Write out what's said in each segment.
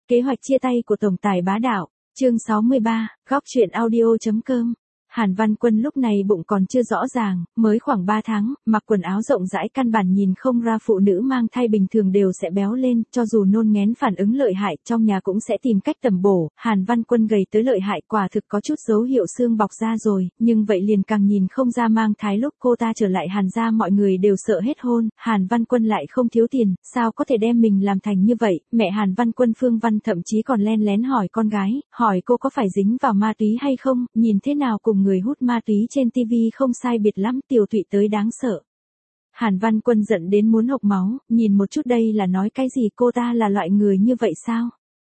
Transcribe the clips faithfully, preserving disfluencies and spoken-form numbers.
Kế hoạch chia tay của tổng tài bá đạo, chương sáu mươi ba, góc truyện audio.com. Hàn Văn Quân lúc này bụng còn chưa rõ ràng, mới khoảng ba tháng, mặc quần áo rộng rãi căn bản nhìn không ra phụ nữ mang thai bình thường đều sẽ béo lên, cho dù nôn nghén phản ứng lợi hại, trong nhà cũng sẽ tìm cách tầm bổ. Hàn Văn Quân gầy tới lợi hại, quả thực có chút dấu hiệu xương bọc ra rồi, nhưng vậy liền càng nhìn không ra mang thai. Lúc cô ta trở lại Hàn gia mọi người đều sợ hết hôn, Hàn Văn Quân lại không thiếu tiền, sao có thể đem mình làm thành như vậy. Mẹ Hàn Văn Quân Phương Văn thậm chí còn len lén hỏi con gái, hỏi cô có phải dính vào ma túy hay không, nhìn thế nào cùng người hút ma túy trên tivi không sai biệt lắm, tiểu tụy tới đáng sợ. Hàn Văn Quân giận đến muốn hộc máu, nhìn một chút đây là nói cái gì, cô ta là loại người như vậy sao?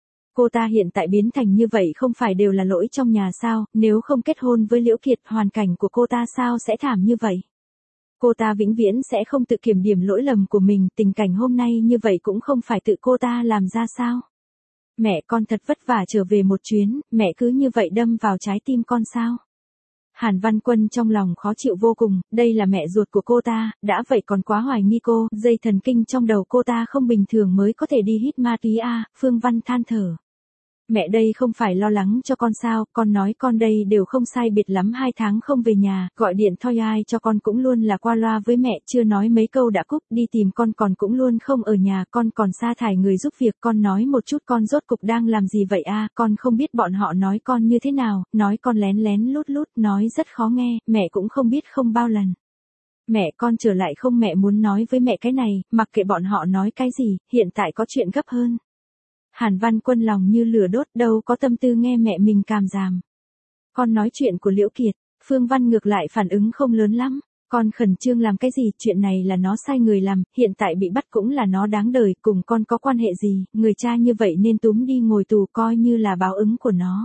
Cô ta hiện tại biến thành như vậy không phải đều là lỗi trong nhà sao, nếu không kết hôn với Liễu Kiệt, hoàn cảnh của cô ta sao sẽ thảm như vậy? Cô ta vĩnh viễn sẽ không tự kiểm điểm lỗi lầm của mình, tình cảnh hôm nay như vậy cũng không phải tự cô ta làm ra sao? Mẹ con thật vất vả trở về một chuyến, mẹ cứ như vậy đâm vào trái tim con sao? Hàn Văn Quân trong lòng khó chịu vô cùng, đây là mẹ ruột của cô ta, đã vậy còn quá hoài nghi cô, dây thần kinh trong đầu cô ta không bình thường mới có thể đi hít ma túy a. Phương Văn than thở. Mẹ đây không phải lo lắng cho con sao, con nói con đây đều không sai biệt lắm hai tháng không về nhà, gọi điện thoi ai cho con cũng luôn là qua loa với mẹ, chưa nói mấy câu đã cúp, đi tìm con còn cũng luôn không ở nhà, con còn sa thải người giúp việc, con nói một chút con rốt cục đang làm gì vậy a? Con không biết bọn họ nói con như thế nào, nói con lén lén lút lút, nói rất khó nghe, mẹ cũng không biết không bao lần. Mẹ con trở lại không, mẹ muốn nói với mẹ cái này, mặc kệ bọn họ nói cái gì, hiện tại có chuyện gấp hơn. Hàn Văn Quân lòng như lửa đốt, đâu có tâm tư nghe mẹ mình càm ràm. Con nói chuyện của Liễu Kiệt, Phương Văn ngược lại phản ứng không lớn lắm. Con khẩn trương làm cái gì, chuyện này là nó sai người làm, hiện tại bị bắt cũng là nó đáng đời, cùng con có quan hệ gì, người cha như vậy nên túm đi ngồi tù coi như là báo ứng của nó.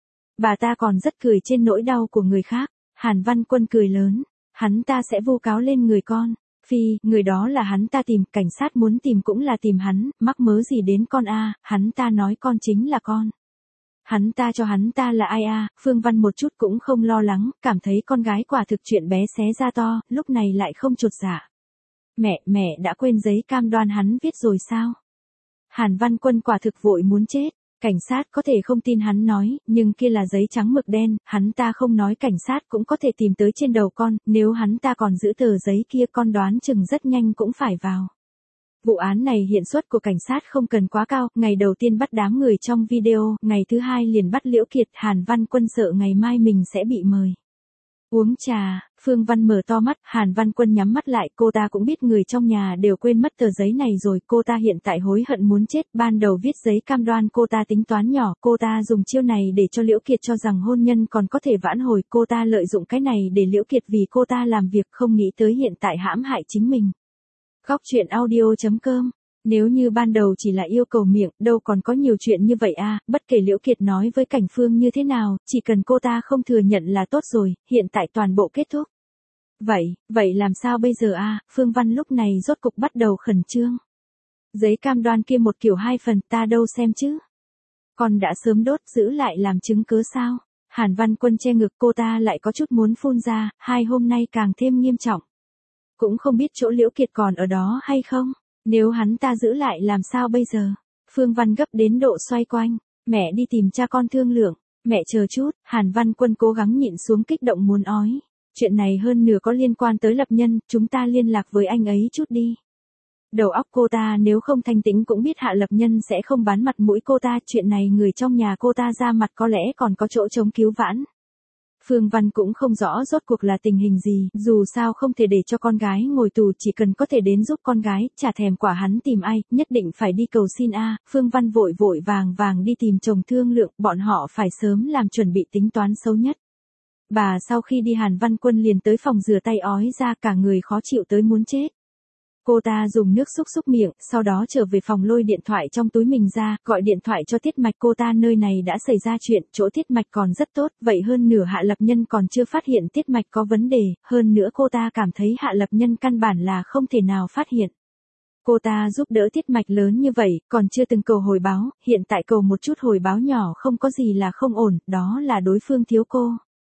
Bà ta còn rất cười trên nỗi đau của người khác. Hàn Văn Quân cười lớn, hắn ta sẽ vu cáo lên người con. Phi, người đó là hắn ta tìm, cảnh sát muốn tìm cũng là tìm hắn, mắc mớ gì đến con a? Hắn ta nói con chính là con. Hắn ta cho hắn ta là ai a? Phương Văn một chút cũng không lo lắng, cảm thấy con gái quả thực chuyện bé xé ra to, lúc này lại không chột dạ. Mẹ, mẹ đã quên giấy cam đoan hắn viết rồi sao? Hàn Văn Quân quả thực vội muốn chết. Cảnh sát có thể không tin hắn nói, nhưng kia là giấy trắng mực đen, hắn ta không nói cảnh sát cũng có thể tìm tới trên đầu con, nếu hắn ta còn giữ tờ giấy kia con đoán chừng rất nhanh cũng phải vào. Vụ án này hiện suất của cảnh sát không cần quá cao, ngày đầu tiên bắt đám người trong video, ngày thứ hai liền bắt Liễu Kiệt. Hàn Văn Quân sợ ngày mai mình sẽ bị mời. Uống trà, Phương Văn mở to mắt, Hàn Văn Quân nhắm mắt lại, cô ta cũng biết người trong nhà đều quên mất tờ giấy này rồi, cô ta hiện tại hối hận muốn chết, ban đầu viết giấy cam đoan cô ta tính toán nhỏ, cô ta dùng chiêu này để cho Liễu Kiệt cho rằng hôn nhân còn có thể vãn hồi, cô ta lợi dụng cái này để Liễu Kiệt vì cô ta làm việc, không nghĩ tới hiện tại hãm hại chính mình. Góc truyện audio.com. Nếu như ban đầu chỉ là yêu cầu miệng, đâu còn có nhiều chuyện như vậy a. Bất kể Liễu Kiệt nói với Cảnh Phương như thế nào, chỉ cần cô ta không thừa nhận là tốt rồi, hiện tại toàn bộ kết thúc. Vậy, vậy làm sao bây giờ a? Phương Văn lúc này rốt cục bắt đầu khẩn trương. Giấy cam đoan kia một kiểu hai phần, ta đâu xem chứ. Con đã sớm đốt, giữ lại làm chứng cớ sao? Hàn Văn Quân che ngực, cô ta lại có chút muốn phun ra, hai hôm nay càng thêm nghiêm trọng. Cũng không biết chỗ Liễu Kiệt còn ở đó hay không. Nếu hắn ta giữ lại làm sao bây giờ? Phương Văn gấp đến độ xoay quanh. Mẹ đi tìm cha con thương lượng. Mẹ chờ chút, Hàn Văn Quân cố gắng nhịn xuống kích động muốn ói. Chuyện này hơn nửa có liên quan tới Lập Nhân, chúng ta liên lạc với anh ấy chút đi. Đầu óc cô ta nếu không thanh tĩnh cũng biết Hạ Lập Nhân sẽ không bán mặt mũi cô ta, chuyện này người trong nhà cô ta ra mặt có lẽ còn có chỗ chống cứu vãn. Phương Văn cũng không rõ rốt cuộc là tình hình gì, dù sao không thể để cho con gái ngồi tù, chỉ cần có thể đến giúp con gái, chả thèm quả hắn tìm ai, nhất định phải đi cầu xin a. Phương Văn vội vội vàng vàng đi tìm chồng thương lượng, bọn họ phải sớm làm chuẩn bị tính toán xấu nhất. Bà sau khi đi Hàn Văn Quân liền tới phòng rửa tay ói ra, cả người khó chịu tới muốn chết. Cô ta dùng nước xúc xúc miệng, sau đó trở về phòng lôi điện thoại trong túi mình ra, gọi điện thoại cho Tiết Mạch, cô ta nơi này đã xảy ra chuyện, chỗ Tiết Mạch còn rất tốt, vậy hơn nửa Hạ Lập Nhân còn chưa phát hiện Tiết Mạch có vấn đề, hơn nữa cô ta cảm thấy Hạ Lập Nhân căn bản là không thể nào phát hiện. Cô ta giúp đỡ Tiết Mạch lớn như vậy, còn chưa từng cầu hồi báo, hiện tại cầu một chút hồi báo nhỏ không có gì là không ổn, đó là đối phương thiếu cô.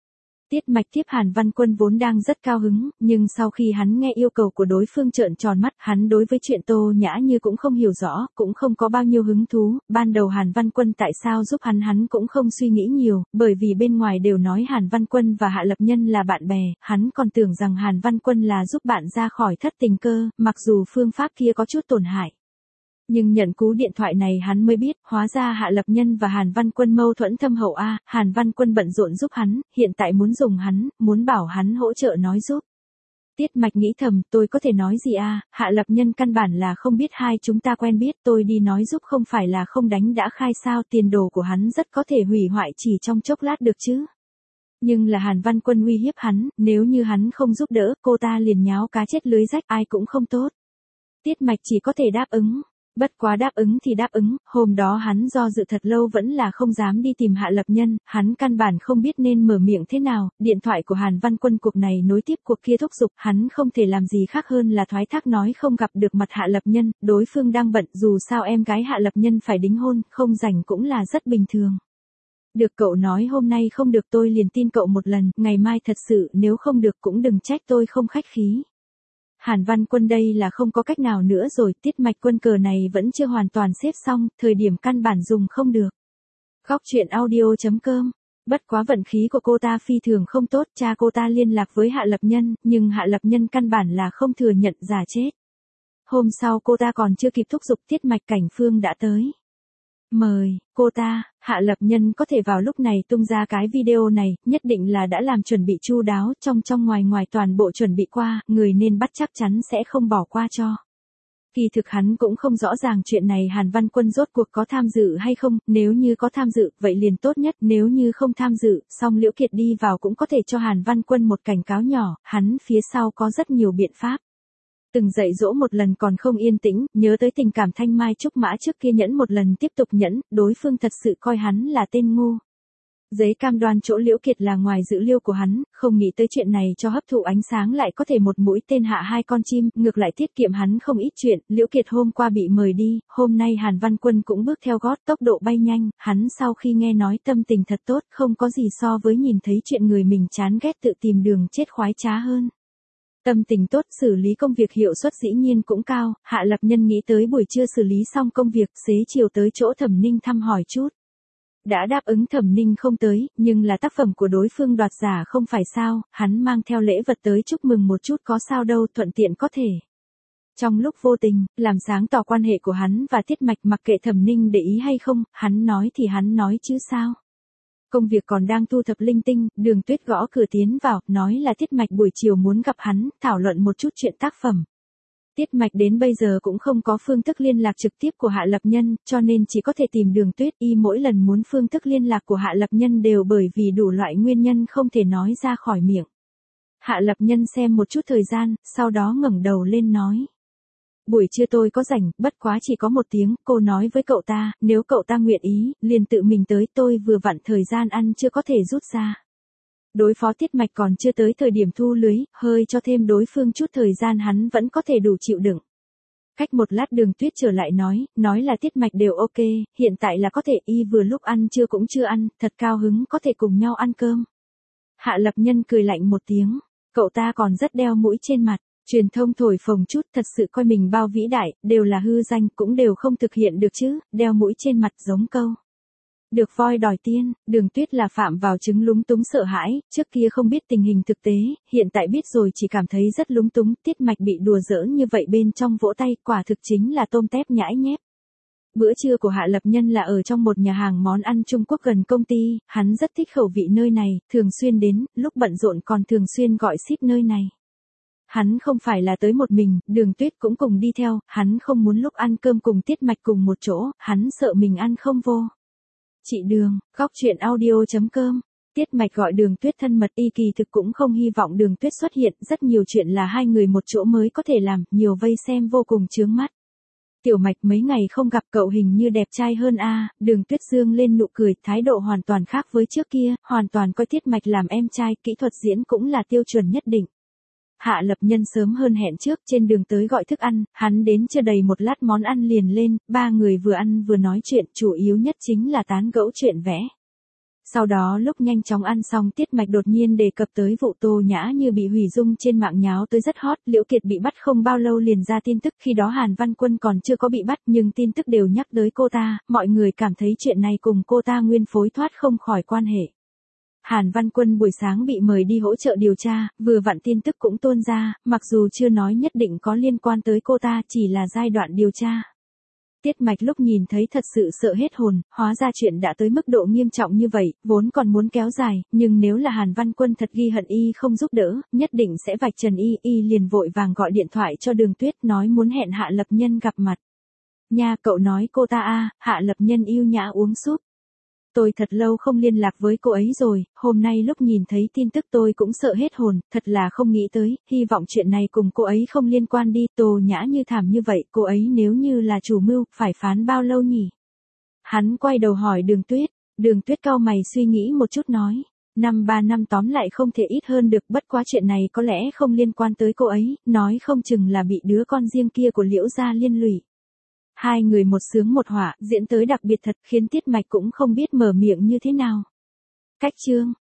Tiết Mạch tiếp Hàn Văn Quân vốn đang rất cao hứng, nhưng sau khi hắn nghe yêu cầu của đối phương trợn tròn mắt, hắn đối với chuyện Tô Nhã Như cũng không hiểu rõ, cũng không có bao nhiêu hứng thú, ban đầu Hàn Văn Quân tại sao giúp hắn hắn cũng không suy nghĩ nhiều, bởi vì bên ngoài đều nói Hàn Văn Quân và Hạ Lập Nhân là bạn bè, hắn còn tưởng rằng Hàn Văn Quân là giúp bạn ra khỏi thất tình cơ, mặc dù phương pháp kia có chút tổn hại. Nhưng nhận cú điện thoại này hắn mới biết, hóa ra Hạ Lập Nhân và Hàn Văn Quân mâu thuẫn thâm hậu a, Hàn Văn Quân bận rộn giúp hắn, hiện tại muốn dùng hắn, muốn bảo hắn hỗ trợ nói giúp. Tiết Mạch nghĩ thầm, tôi có thể nói gì a, Hạ Lập Nhân căn bản là không biết hai chúng ta quen biết, tôi đi nói giúp không phải là không đánh đã khai sao, tiền đồ của hắn rất có thể hủy hoại chỉ trong chốc lát được chứ. Nhưng là Hàn Văn Quân uy hiếp hắn, nếu như hắn không giúp đỡ, cô ta liền nháo cá chết lưới rách, ai cũng không tốt. Tiết Mạch chỉ có thể đáp ứng. Bất quá đáp ứng thì đáp ứng, hôm đó hắn do dự thật lâu vẫn là không dám đi tìm Hạ Lập Nhân, hắn căn bản không biết nên mở miệng thế nào, điện thoại của Hàn Văn Quân cuộc này nối tiếp cuộc kia thúc giục, hắn không thể làm gì khác hơn là thoái thác nói không gặp được mặt Hạ Lập Nhân, đối phương đang bận, dù sao em gái Hạ Lập Nhân phải đính hôn, không rảnh cũng là rất bình thường. Được cậu nói hôm nay không được tôi liền tin cậu một lần, ngày mai thật sự nếu không được cũng đừng trách tôi không khách khí. Hàn Văn Quân đây là không có cách nào nữa rồi, Tiết Mạch quân cờ này vẫn chưa hoàn toàn xếp xong, thời điểm căn bản dùng không được. Góc truyện audio chấm com. Bất quá vận khí của cô ta phi thường không tốt, cha cô ta liên lạc với Hạ Lập Nhân, nhưng Hạ Lập Nhân căn bản là không thừa nhận, giả chết. Hôm sau cô ta còn chưa kịp thúc giục, Tiết Mạch Cảnh Phương đã tới. Mời, cô ta, Hạ Lập Nhân có thể vào lúc này tung ra cái video này, nhất định là đã làm chuẩn bị chu đáo, trong trong ngoài ngoài toàn bộ chuẩn bị qua, người nên bắt chắc chắn sẽ không bỏ qua cho. Kỳ thực hắn cũng không rõ ràng chuyện này Hàn Văn Quân rốt cuộc có tham dự hay không, nếu như có tham dự, vậy liền tốt nhất, nếu như không tham dự, song Liễu Kiệt đi vào cũng có thể cho Hàn Văn Quân một cảnh cáo nhỏ, hắn phía sau có rất nhiều biện pháp. Từng dạy dỗ một lần còn không yên tĩnh, nhớ tới tình cảm Thanh Mai Trúc Mã trước kia nhẫn một lần tiếp tục nhẫn, đối phương thật sự coi hắn là tên ngu. Giấy cam đoan chỗ Liễu Kiệt là ngoài dữ liệu của hắn, không nghĩ tới chuyện này cho hấp thụ ánh sáng lại có thể một mũi tên hạ hai con chim, ngược lại tiết kiệm hắn không ít chuyện, Liễu Kiệt hôm qua bị mời đi, hôm nay Hàn Văn Quân cũng bước theo gót tốc độ bay nhanh, hắn sau khi nghe nói tâm tình thật tốt, không có gì so với nhìn thấy chuyện người mình chán ghét tự tìm đường chết khoái trá hơn. Tâm tình tốt, xử lý công việc hiệu suất dĩ nhiên cũng cao, Hạ Lập Nhân nghĩ tới buổi trưa xử lý xong công việc, xế chiều tới chỗ Thẩm Ninh thăm hỏi chút. Đã đáp ứng Thẩm Ninh không tới, nhưng là tác phẩm của đối phương đoạt giả không phải sao, hắn mang theo lễ vật tới chúc mừng một chút có sao đâu, thuận tiện có thể. Trong lúc vô tình, làm sáng tỏ quan hệ của hắn và Tiết Mạch, mặc kệ Thẩm Ninh để ý hay không, hắn nói thì hắn nói chứ sao. Công việc còn đang thu thập linh tinh, Đường Tuyết gõ cửa tiến vào, nói là Tiết Mạch buổi chiều muốn gặp hắn, thảo luận một chút chuyện tác phẩm. Tiết Mạch đến bây giờ cũng không có phương thức liên lạc trực tiếp của Hạ Lập Nhân, cho nên chỉ có thể tìm Đường Tuyết, y mỗi lần muốn phương thức liên lạc của Hạ Lập Nhân đều bởi vì đủ loại nguyên nhân không thể nói ra khỏi miệng. Hạ Lập Nhân xem một chút thời gian, sau đó ngẩng đầu lên nói. Buổi trưa tôi có rảnh, bất quá chỉ có một tiếng, cô nói với cậu ta, nếu cậu ta nguyện ý, liền tự mình tới, tôi vừa vặn thời gian ăn chưa có thể rút ra. Đối phó Tiết Mạch còn chưa tới thời điểm thu lưới, hơi cho thêm đối phương chút thời gian hắn vẫn có thể đủ chịu đựng. Cách một lát Đường Tuyết trở lại nói, nói là Tiết Mạch đều ok, hiện tại là có thể y vừa lúc ăn chưa cũng chưa ăn, thật cao hứng có thể cùng nhau ăn cơm. Hạ Lập Nhân cười lạnh một tiếng, cậu ta còn rất đeo mũi trên mặt. Truyền thông thổi phồng chút, thật sự coi mình bao vĩ đại, đều là hư danh, cũng đều không thực hiện được chứ, đeo mũi trên mặt giống câu. Được voi đòi tiên, Đường Tuyết là phạm vào chứng lúng túng sợ hãi, trước kia không biết tình hình thực tế, hiện tại biết rồi chỉ cảm thấy rất lúng túng, Tiết Mạch bị đùa giỡn như vậy bên trong vỗ tay, quả thực chính là tôm tép nhãi nhép. Bữa trưa của Hạ Lập Nhân là ở trong một nhà hàng món ăn Trung Quốc gần công ty, hắn rất thích khẩu vị nơi này, thường xuyên đến, lúc bận rộn còn thường xuyên gọi ship nơi này. Hắn không phải là tới một mình, Đường Tuyết cũng cùng đi theo, hắn không muốn lúc ăn cơm cùng Tiết Mạch cùng một chỗ, hắn sợ mình ăn không vô. Chị Đường, góc truyện audio chấm com. Tiết Mạch gọi Đường Tuyết thân mật, y kỳ thực cũng không hy vọng Đường Tuyết xuất hiện, rất nhiều chuyện là hai người một chỗ mới có thể làm, nhiều vây xem vô cùng chướng mắt. Tiểu Mạch mấy ngày không gặp cậu hình như đẹp trai hơn a, Đường Tuyết dương lên nụ cười, thái độ hoàn toàn khác với trước kia, hoàn toàn coi Tiết Mạch làm em trai, kỹ thuật diễn cũng là tiêu chuẩn nhất định. Hạ Lập Nhân sớm hơn hẹn trước, trên đường tới gọi thức ăn, hắn đến chưa đầy một lát món ăn liền lên, ba người vừa ăn vừa nói chuyện, chủ yếu nhất chính là tán gẫu chuyện vẽ. Sau đó lúc nhanh chóng ăn xong Tiết Mạch đột nhiên đề cập tới vụ Tô Nhã Như bị hủy dung trên mạng nháo tới rất hot, Liễu Kiệt bị bắt không bao lâu liền ra tin tức, khi đó Hàn Văn Quân còn chưa có bị bắt nhưng tin tức đều nhắc tới cô ta, mọi người cảm thấy chuyện này cùng cô ta nguyên phối thoát không khỏi quan hệ. Hàn Văn Quân buổi sáng bị mời đi hỗ trợ điều tra, vừa vặn tin tức cũng tuôn ra, mặc dù chưa nói nhất định có liên quan tới cô ta, chỉ là giai đoạn điều tra. Tiết Mạch lúc nhìn thấy thật sự sợ hết hồn, hóa ra chuyện đã tới mức độ nghiêm trọng như vậy, vốn còn muốn kéo dài, nhưng nếu là Hàn Văn Quân thật ghi hận y không giúp đỡ, nhất định sẽ vạch trần y, y liền vội vàng gọi điện thoại cho Đường Tuyết nói muốn hẹn Hạ Lập Nhân gặp mặt. Nha, cậu nói cô ta a, Hạ Lập Nhân yêu nhã uống súp. Tôi thật lâu không liên lạc với cô ấy rồi, hôm nay lúc nhìn thấy tin tức tôi cũng sợ hết hồn, thật là không nghĩ tới, hy vọng chuyện này cùng cô ấy không liên quan đi, Tô Nhã Như thảm như vậy, cô ấy nếu như là chủ mưu, phải phán bao lâu nhỉ? Hắn quay đầu hỏi Đường Tuyết, Đường Tuyết cau mày suy nghĩ một chút nói, năm ba năm tóm lại không thể ít hơn được, bất quá chuyện này có lẽ không liên quan tới cô ấy, nói không chừng là bị đứa con riêng kia của Liễu gia liên lụy. Hai người một sướng một họa, diễn tới đặc biệt thật khiến Tiết Mạch cũng không biết mở miệng như thế nào. Cách chương